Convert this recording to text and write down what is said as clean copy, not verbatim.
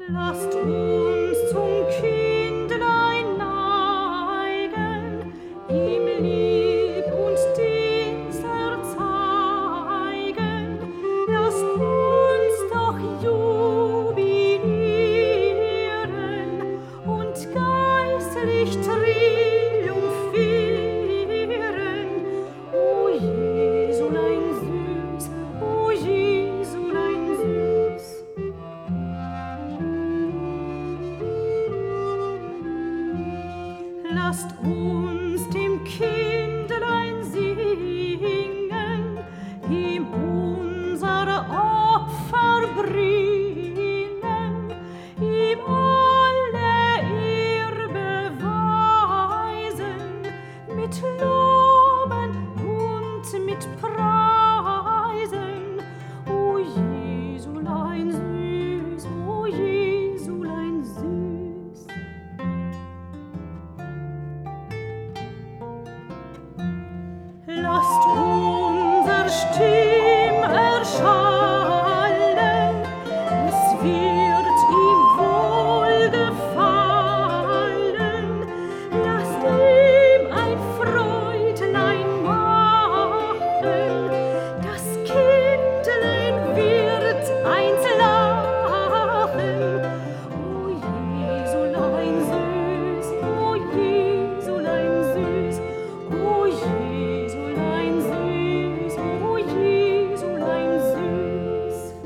Lasst uns zum Kindlein neigen, ihm Lieb und Dienst erzeigen. Lasst uns doch jubilieren und geistlich triumphieren. O Jesulein süß, o Jesulein süß. Lasst uns dem Kindlein singen, ihm unsere Opfer bringen, ihm alle Ehre beweisen, mit Loben und mit Preisen. O Jesulein süß, o Jesulein süß. Lasst unser Still